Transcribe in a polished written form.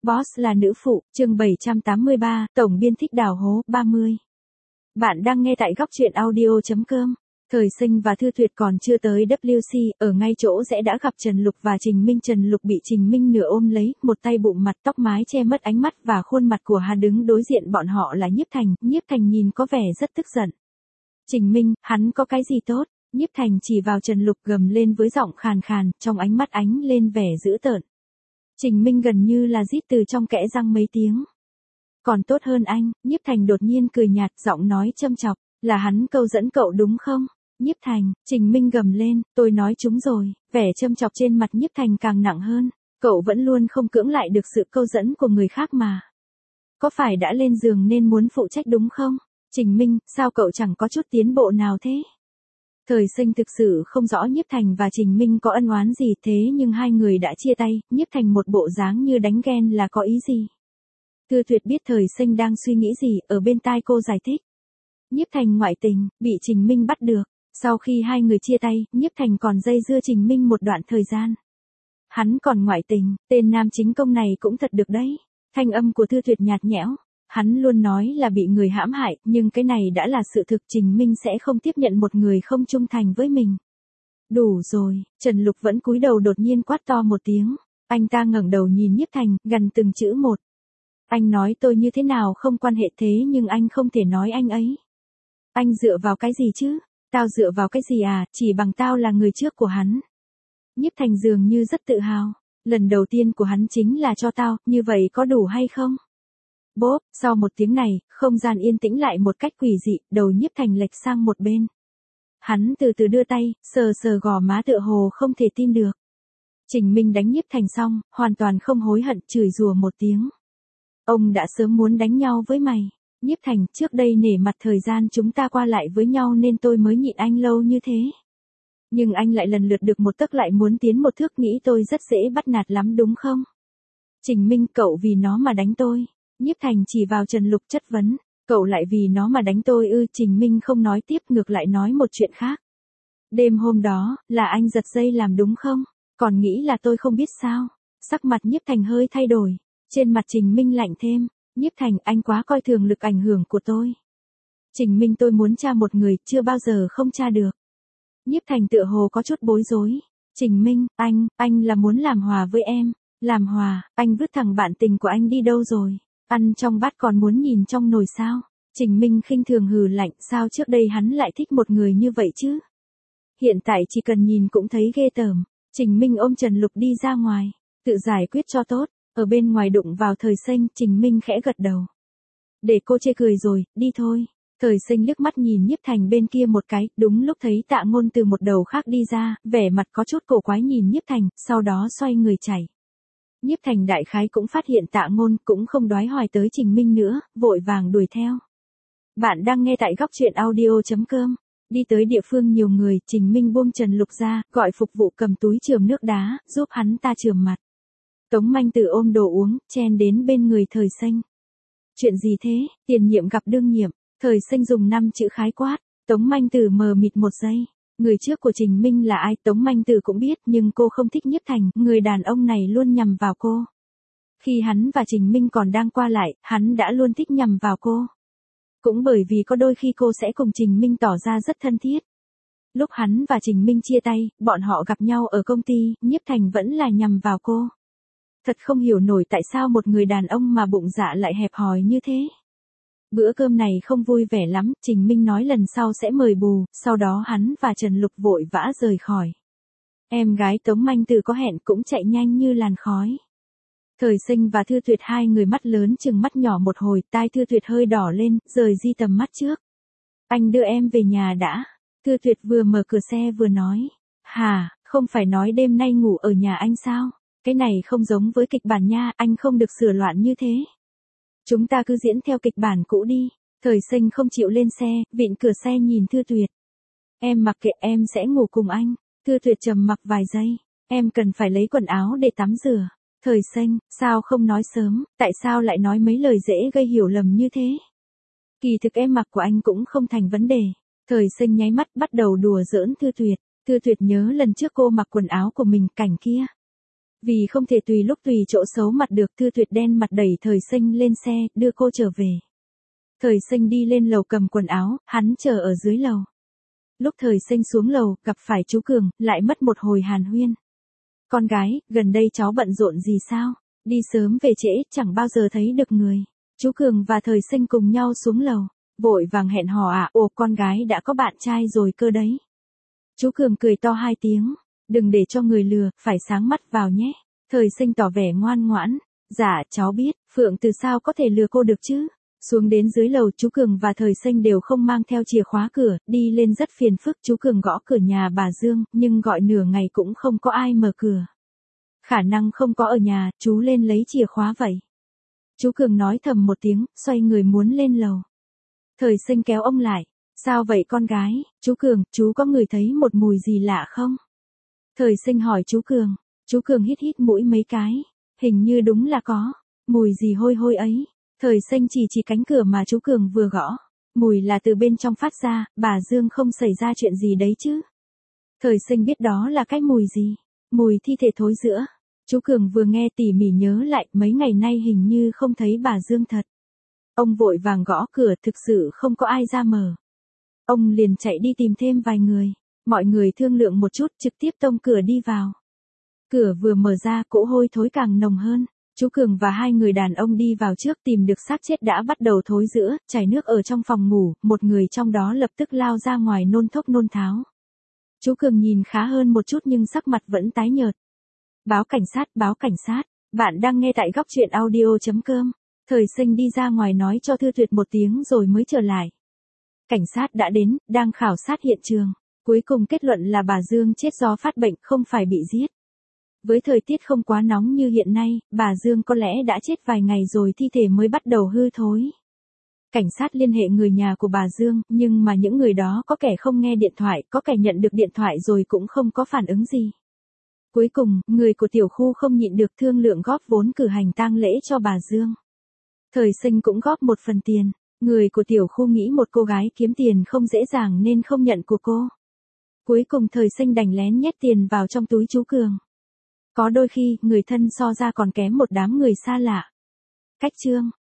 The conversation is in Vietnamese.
Boss là nữ phụ, chương 783, tổng biên thích đào hố, 30. Bạn đang nghe tại góc truyện audio.com. Thời Sinh và Thư Tuyệt còn chưa tới WC, ở ngay chỗ rẽ đã gặp Trần Lục và Trình Minh. Trần Lục bị Trình Minh nửa ôm lấy, một tay bụng mặt tóc mái che mất ánh mắt và khuôn mặt của hắn. Đứng đối diện bọn họ là Nhiếp Thành. Nhiếp Thành nhìn có vẻ rất tức giận. Trình Minh, hắn có cái gì tốt? Nhiếp Thành chỉ vào Trần Lục gầm lên với giọng khàn khàn, trong ánh mắt ánh lên vẻ dữ tợn. Trình Minh gần như là rít từ trong kẽ răng mấy tiếng. Còn tốt hơn anh, Nhiếp Thành đột nhiên cười nhạt, giọng nói châm chọc, là hắn câu dẫn cậu đúng không? Nhiếp Thành, Trình Minh gầm lên, tôi nói chúng rồi, vẻ châm chọc trên mặt Nhiếp Thành càng nặng hơn, cậu vẫn luôn không cưỡng lại được sự câu dẫn của người khác mà. Có phải đã lên giường nên muốn phụ trách đúng không? Trình Minh, sao cậu chẳng có chút tiến bộ nào thế? Thời Sinh thực sự không rõ Nhiếp Thành và Trình Minh có ân oán gì, thế nhưng hai người đã chia tay, Nhiếp Thành một bộ dáng như đánh ghen là có ý gì. Thư Tuyệt biết Thời Sinh đang suy nghĩ gì, ở bên tai cô giải thích. Nhiếp Thành ngoại tình, bị Trình Minh bắt được, sau khi hai người chia tay, Nhiếp Thành còn dây dưa Trình Minh một đoạn thời gian. Hắn còn ngoại tình, tên nam chính công này cũng thật được đấy. Thanh âm của Thư Tuyệt nhạt nhẽo. Hắn luôn nói là bị người hãm hại, nhưng cái này đã là sự thực. Trình Minh sẽ không tiếp nhận một người không trung thành với mình. Đủ rồi, Trần Lục vẫn cúi đầu đột nhiên quát to một tiếng. Anh ta ngẩng đầu nhìn Nhiếp Thành, gần từng chữ một. Anh nói tôi như thế nào không quan hệ, thế nhưng anh không thể nói anh ấy. Anh dựa vào cái gì chứ? Tao dựa vào cái gì à, chỉ bằng tao là người trước của hắn. Nhiếp Thành dường như rất tự hào. Lần đầu tiên của hắn chính là cho tao, như vậy có đủ hay không? Bốp, sau một tiếng này, không gian yên tĩnh lại một cách quỷ dị, đầu Nhiếp Thành lệch sang một bên. Hắn từ từ đưa tay, sờ sờ gò má tựa hồ không thể tin được. Trình Minh đánh Nhiếp Thành xong, hoàn toàn không hối hận, chửi rủa một tiếng. Ông đã sớm muốn đánh nhau với mày. Nhiếp Thành, trước đây nể mặt thời gian chúng ta qua lại với nhau nên tôi mới nhịn anh lâu như thế. Nhưng anh lại lần lượt được một tấc lại muốn tiến một thước, nghĩ tôi rất dễ bắt nạt lắm đúng không? Trình Minh, cậu vì nó mà đánh tôi. Nhiếp Thành chỉ vào Trần Lục chất vấn, cậu lại vì nó mà đánh tôi ư? Trình Minh không nói tiếp, ngược lại nói một chuyện khác. Đêm hôm đó, là anh giật dây làm đúng không? Còn nghĩ là tôi không biết sao? Sắc mặt Nhiếp Thành hơi thay đổi, trên mặt Trình Minh lạnh thêm. Nhiếp Thành, anh quá coi thường lực ảnh hưởng của tôi. Trình Minh, tôi muốn tra một người, chưa bao giờ không tra được. Nhiếp Thành tựa hồ có chút bối rối. Trình Minh, anh là muốn làm hòa với em. Làm hòa, anh vứt thằng bạn tình của anh đi đâu rồi? Ăn trong bát còn muốn nhìn trong nồi sao? Trình Minh khinh thường hừ lạnh, sao trước đây hắn lại thích một người như vậy chứ? Hiện tại chỉ cần nhìn cũng thấy ghê tởm. Trình Minh ôm Trần Lục đi ra ngoài, tự giải quyết cho tốt. Ở bên ngoài đụng vào Thời Sinh, Trình Minh khẽ gật đầu. Để cô chê cười rồi, đi thôi. Thời Sinh liếc mắt nhìn Nhiếp Thành bên kia một cái, đúng lúc thấy Tạ Ngôn từ một đầu khác đi ra, vẻ mặt có chút cổ quái nhìn Nhiếp Thành, sau đó xoay người chạy. Nhiếp Thành đại khái cũng phát hiện Tạ Ngôn, cũng không đoái hoài tới Trình Minh nữa, vội vàng đuổi theo. Bạn đang nghe tại góc truyện audio.com. Đi tới địa phương nhiều người, Trình Minh buông Trần Lục ra, gọi phục vụ cầm túi chườm nước đá, giúp hắn ta chườm mặt. Tống Manh Tử ôm đồ uống, chen đến bên người Thời Sinh. Chuyện gì thế? Tiền nhiệm gặp đương nhiệm. Thời Sinh dùng 5 chữ khái quát. Tống Manh Tử mờ mịt một giây. Người trước của Trình Minh là ai? Tống Manh Tử cũng biết, nhưng cô không thích Nhiếp Thành, người đàn ông này luôn nhằm vào cô. Khi hắn và Trình Minh còn đang qua lại, hắn đã luôn thích nhằm vào cô. Cũng bởi vì có đôi khi cô sẽ cùng Trình Minh tỏ ra rất thân thiết. Lúc hắn và Trình Minh chia tay, bọn họ gặp nhau ở công ty, Nhiếp Thành vẫn là nhằm vào cô. Thật không hiểu nổi tại sao một người đàn ông mà bụng dạ lại hẹp hòi như thế. Bữa cơm này không vui vẻ lắm, Trình Minh nói lần sau sẽ mời bù, sau đó hắn và Trần Lục vội vã rời khỏi. Em gái Tống Manh Tử có hẹn cũng chạy nhanh như làn khói. Thời Sinh và Thư Tuyệt hai người mắt lớn chừng mắt nhỏ một hồi, tai Thư Tuyệt hơi đỏ lên, rời di tầm mắt trước. Anh đưa em về nhà đã. Thư Tuyệt vừa mở cửa xe vừa nói. Hà, không phải nói đêm nay ngủ ở nhà anh sao? Cái này không giống với kịch bản nha, anh không được sửa loạn như thế. Chúng ta cứ diễn theo kịch bản cũ đi. Thời Sinh không chịu lên xe, vịn cửa xe nhìn Thư Tuyệt. Em mặc kệ, em sẽ ngủ cùng anh. Thư Tuyệt trầm mặc vài giây. Em cần phải lấy quần áo để tắm rửa. Thời Sinh, sao không nói sớm, tại sao lại nói mấy lời dễ gây hiểu lầm như thế? Kỳ thực em mặc của anh cũng không thành vấn đề. Thời Sinh nháy mắt bắt đầu đùa giỡn Thư Tuyệt. Thư Tuyệt nhớ lần trước cô mặc quần áo của mình, cảnh kia. Vì không thể tùy lúc tùy chỗ xấu mặt được, Thư Tuyệt đen mặt đẩy Thời Sinh lên xe, đưa cô trở về. Thời Sinh đi lên lầu cầm quần áo, hắn chờ ở dưới lầu. Lúc Thời Sinh xuống lầu, gặp phải chú Cường, lại mất một hồi hàn huyên. Con gái, gần đây cháu bận rộn gì sao? Đi sớm về trễ, chẳng bao giờ thấy được người. Chú Cường và Thời Sinh cùng nhau xuống lầu. Vội vàng hẹn hò à, ồ con gái đã có bạn trai rồi cơ đấy. Chú Cường cười to 2 tiếng. Đừng để cho người lừa, phải sáng mắt vào nhé. Thời Sinh tỏ vẻ ngoan ngoãn. Dạ, cháu biết, Phượng từ sao có thể lừa cô được chứ? Xuống đến dưới lầu, chú Cường và Thời Sinh đều không mang theo chìa khóa cửa, đi lên rất phiền phức. Chú Cường gõ cửa nhà bà Dương, nhưng gọi nửa ngày cũng không có ai mở cửa. Khả năng không có ở nhà, chú lên lấy chìa khóa vậy. Chú Cường nói thầm một tiếng, xoay người muốn lên lầu. Thời Sinh kéo ông lại. Sao vậy con gái? Chú Cường, chú có ngửi thấy một mùi gì lạ không? Thời Sinh hỏi chú Cường. Chú Cường hít hít mũi mấy cái. Hình như đúng là có. Mùi gì hôi hôi ấy? Thời Sinh chỉ cánh cửa mà chú Cường vừa gõ. Mùi là từ bên trong phát ra, bà Dương không xảy ra chuyện gì đấy chứ? Thời Sinh biết đó là cái mùi gì? Mùi thi thể thối rữa. Chú Cường vừa nghe tỉ mỉ nhớ lại, mấy ngày nay hình như không thấy bà Dương thật. Ông vội vàng gõ cửa, thực sự không có ai ra mở. Ông liền chạy đi tìm thêm vài người. Mọi người thương lượng một chút, trực tiếp tông cửa đi vào. Cửa vừa mở ra, cỗ hôi thối càng nồng hơn. Chú Cường và 2 người đàn ông đi vào trước, tìm được xác chết đã bắt đầu thối rữa, chảy nước ở trong phòng ngủ, một người trong đó lập tức lao ra ngoài nôn thốc nôn tháo. Chú Cường nhìn khá hơn một chút nhưng sắc mặt vẫn tái nhợt. Báo cảnh sát, bạn đang nghe tại góc truyện audio.com. Thời Sinh đi ra ngoài nói cho Thư Tuyệt một tiếng rồi mới trở lại. Cảnh sát đã đến, đang khảo sát hiện trường. Cuối cùng kết luận là bà Dương chết do phát bệnh, không phải bị giết. Với thời tiết không quá nóng như hiện nay, bà Dương có lẽ đã chết vài ngày rồi thi thể mới bắt đầu hư thối. Cảnh sát liên hệ người nhà của bà Dương, nhưng mà những người đó có kẻ không nghe điện thoại, có kẻ nhận được điện thoại rồi cũng không có phản ứng gì. Cuối cùng, người của tiểu khu không nhịn được thương lượng góp vốn cử hành tang lễ cho bà Dương. Thời Sinh cũng góp một phần tiền. Người của tiểu khu nghĩ một cô gái kiếm tiền không dễ dàng nên không nhận của cô. Cuối cùng Thời Sinh đành lén nhét tiền vào trong túi chú Cường. Có đôi khi, người thân so ra còn kém một đám người xa lạ. Cách chương